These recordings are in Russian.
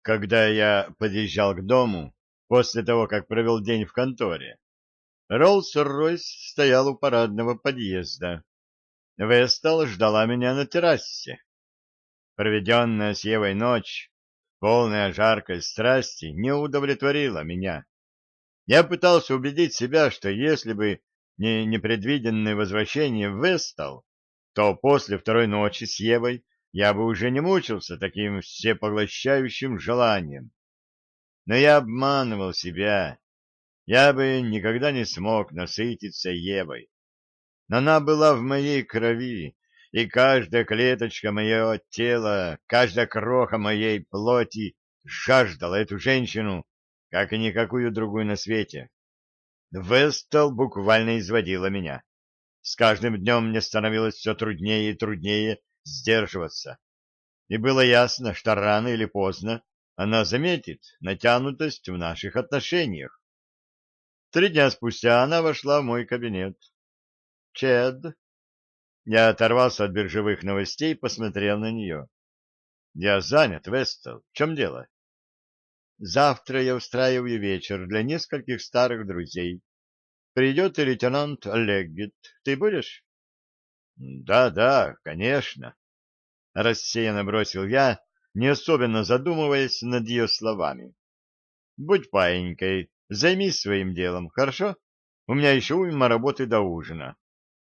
Когда я подъезжал к дому, после того, как провел день в конторе, Роллс-Ройс стоял у парадного подъезда. Вестал ждала меня на террасе. Проведенная с Евой ночь, полная жаркой страсти, не удовлетворила меня. Я пытался убедить себя, что если бы не непредвиденное возвращение в Вестал, то после второй ночи с Евой я бы уже не мучился таким всепоглощающим желанием. Но я обманывал себя. Я бы никогда не смог насытиться Евой. Но она была в моей крови, и каждая клеточка моего тела, каждая кроха моей плоти жаждала эту женщину, как и никакую другую на свете. Вестал буквально изводила меня. С каждым днем мне становилось все труднее и труднее сдерживаться. И было ясно, что рано или поздно она заметит натянутость в наших отношениях. 3 дня спустя она вошла в мой кабинет. «Чед». Я оторвался от биржевых новостей и посмотрел на нее. «Я занят, Вестел. В чем дело?» «Завтра я устраиваю вечер для нескольких старых друзей. Придет и лейтенант Леггет. Ты будешь?» «Да, да, конечно», — рассеянно бросил я, не особенно задумываясь над ее словами. «Будь паинькой, займись своим делом, хорошо? У меня еще уйма работы до ужина».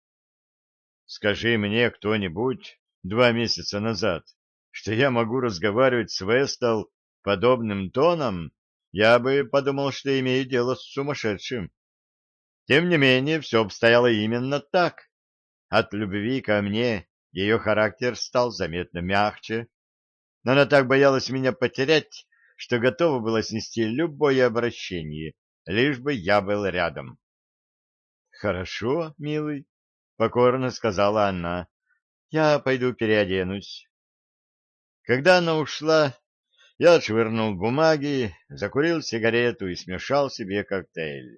Скажи мне кто-нибудь 2 месяца назад, что я могу разговаривать с Вестал подобным тоном, я бы подумал, что имею дело с сумасшедшим. Тем не менее, все обстояло именно так. От любви ко мне ее характер стал заметно мягче. Но она так боялась меня потерять, что готова была снести любое обращение, лишь бы я был рядом. — Хорошо, милый, — покорно сказала она. — Я пойду переоденусь. Когда она ушла, я отшвырнул бумаги, закурил сигарету и смешал себе коктейль.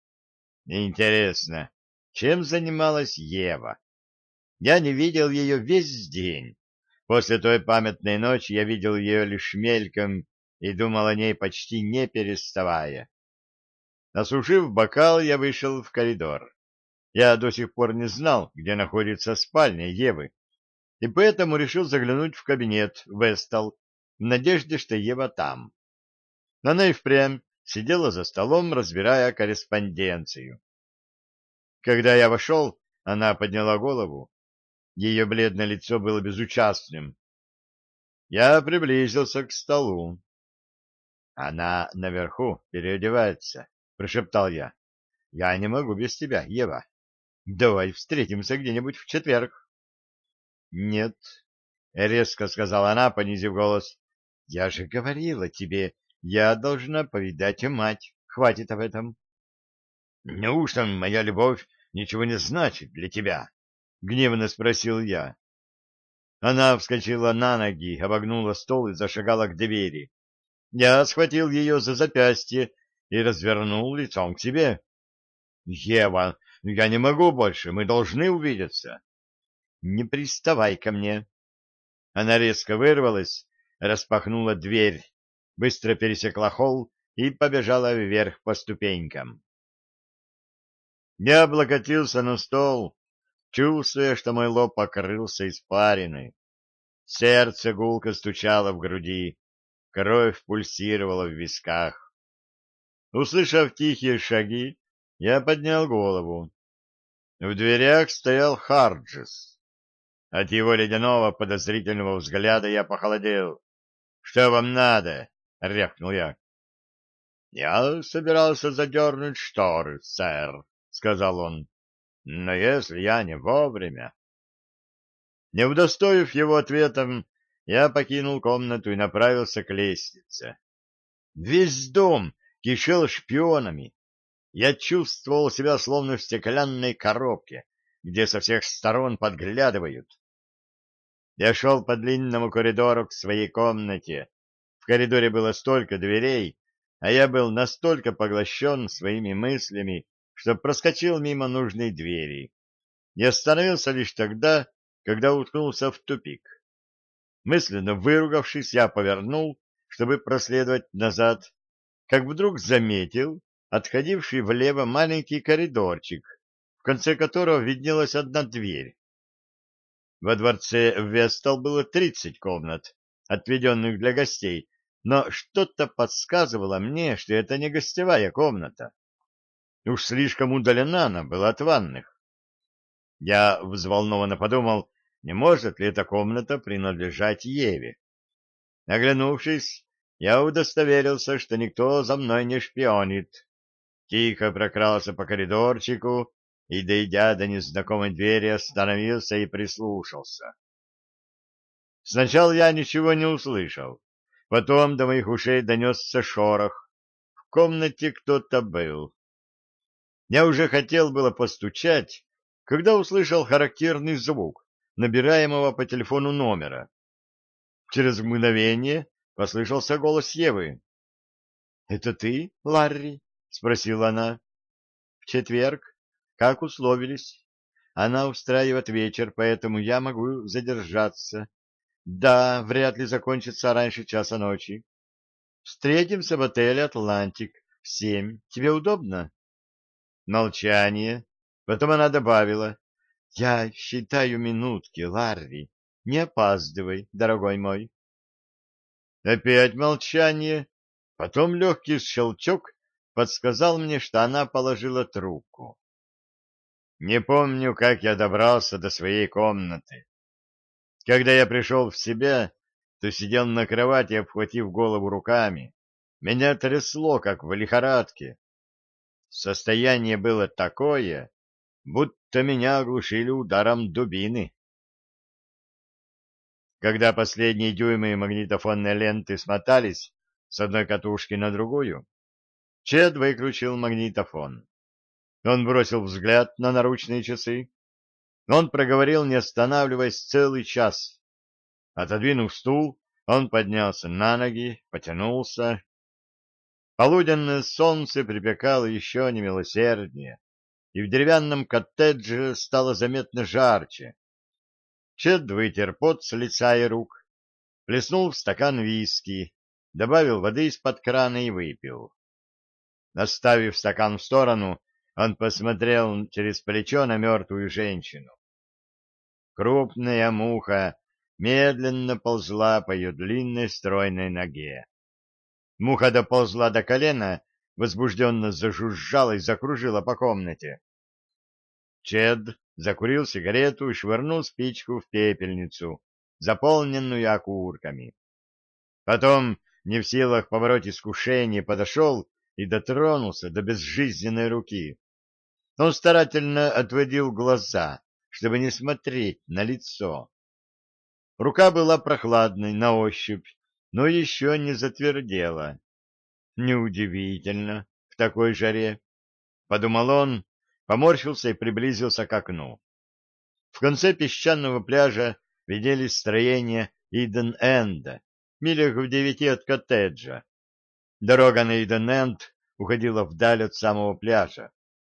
Интересно, чем занималась Ева? Я не видел ее весь день. После той памятной ночи я видел ее лишь мельком и думал о ней почти не переставая. Осушив бокал, я вышел в коридор. Я до сих пор не знал, где находится спальня Евы, и поэтому решил заглянуть в кабинет Вестал в надежде, что Ева там. Она и впрямь сидела за столом, разбирая корреспонденцию. Когда я вошел, она подняла голову. Ее бледное лицо было безучастным. Я приблизился к столу. «Она наверху переодевается», — прошептал я. «Я не могу без тебя, Ева. Давай встретимся где-нибудь в четверг». «Нет», — резко сказала она, понизив голос. «Я же говорила тебе, я должна повидать мать. Хватит об этом». «Неужто моя любовь ничего не значит для тебя?» — гневно спросил я. Она вскочила на ноги, обогнула стол и зашагала к двери. Я схватил ее за запястье и развернул лицом к себе. «Ева, я не могу больше, мы должны увидеться». «Не приставай ко мне». Она резко вырвалась, распахнула дверь, быстро пересекла холл и побежала вверх по ступенькам. Я облокотился на стол, чувствуя, что мой лоб покрылся испариной. Сердце гулко стучало в груди, кровь пульсировала в висках. Услышав тихие шаги, я поднял голову. В дверях стоял Харджес. От его ледяного подозрительного взгляда я похолодел. — Что вам надо? — рявкнул я. — Я собирался задернуть шторы, сэр, — сказал он. — Но если я не вовремя... Не удостоив его ответом, я покинул комнату и направился к лестнице. Весь дом кишел шпионами. Я чувствовал себя словно в стеклянной коробке, где со всех сторон подглядывают. Я шел по длинному коридору к своей комнате. В коридоре было столько дверей, а я был настолько поглощен своими мыслями, что проскочил мимо нужной двери. И остановился лишь тогда, когда уткнулся в тупик. Мысленно выругавшись, я повернул чтобы проследовать назад, как вдруг заметил отходивший влево маленький коридорчик, в конце которого виднелась одна дверь. Во дворце Вестал было 30 комнат, отведенных для гостей, но что-то подсказывало мне, что это не гостевая комната. Уж слишком удалена она была от ванных. Я взволнованно подумал, не может ли эта комната принадлежать Еве. Оглянувшись, я удостоверился, что никто за мной не шпионит. Тихо прокрался по коридорчику и, дойдя до незнакомой двери, остановился и прислушался. Сначала я ничего не услышал. Потом до моих ушей донесся шорох. В комнате кто-то был. Я уже хотел было постучать, когда услышал характерный звук набираемого по телефону номера. Через мгновение послышался голос Евы. — Это ты, Ларри? — спросила она. — В четверг, как условились. Она устраивает вечер, поэтому я могу задержаться. Да, вряд ли закончится раньше часа ночи. Встретимся в отеле «Атлантик» в 7. Тебе удобно? Молчание. Потом она добавила. Я считаю минутки, Ларри. Не опаздывай, дорогой мой. Опять молчание. Потом легкий щелчок подсказал мне, что она положила трубку. Не помню, как я добрался до своей комнаты. Когда я пришел в себя, то сидел на кровати, обхватив голову руками. Меня трясло, как в лихорадке. Состояние было такое, будто меня оглушили ударом дубины. Когда последние дюймы магнитофонной ленты смотались с одной катушки на другую, Чед выключил магнитофон. Он бросил взгляд на наручные часы. Он проговорил, не останавливаясь, целый час. Отодвинув стул, он поднялся на ноги, потянулся. Полуденное солнце припекало еще немилосерднее, и в деревянном коттедже стало заметно жарче. Чед вытер пот с лица и рук, плеснул в стакан виски, добавил воды из-под крана и выпил. Оставив стакан в сторону, он посмотрел через плечо на мертвую женщину. Крупная муха медленно ползла по ее длинной стройной ноге. Муха доползла до колена, возбужденно зажужжала и закружила по комнате. Чед закурил сигарету и швырнул спичку в пепельницу, заполненную окурками. Потом, не в силах побороть искушение, подошел и дотронулся до безжизненной руки. Он старательно отводил глаза, чтобы не смотреть на лицо. Рука была прохладной на ощупь, но еще не затвердела. Неудивительно, в такой жаре, — подумал он, поморщился и приблизился к окну. В конце песчаного пляжа виделись строения Иден-Энда, милях в 9 от коттеджа. Дорога на Иден-Энд уходила вдаль от самого пляжа.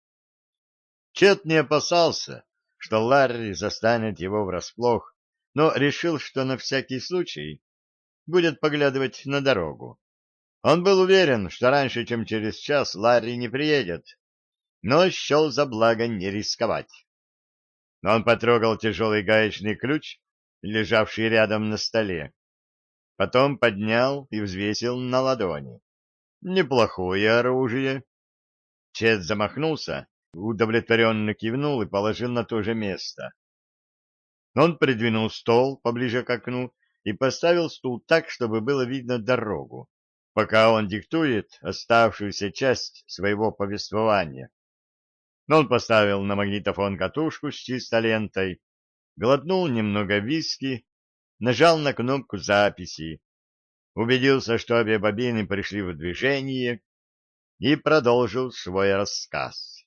Чет не опасался, что Ларри застанет его врасплох, но решил, что на всякий случай будет поглядывать на дорогу. Он был уверен, что раньше, чем через час, Ларри не приедет, но счел за благо не рисковать. Он потрогал тяжелый гаечный ключ, лежавший рядом на столе. Потом поднял и взвесил на ладони. Неплохое оружие. Чет замахнулся, удовлетворенно кивнул и положил на то же место. Он придвинул стол поближе к окну и поставил стул так, чтобы было видно дорогу, пока он диктует оставшуюся часть своего повествования. Он поставил на магнитофон катушку с чистой лентой, глотнул немного виски, нажал на кнопку записи, убедился, что обе бобины пришли в движение, и продолжил свой рассказ.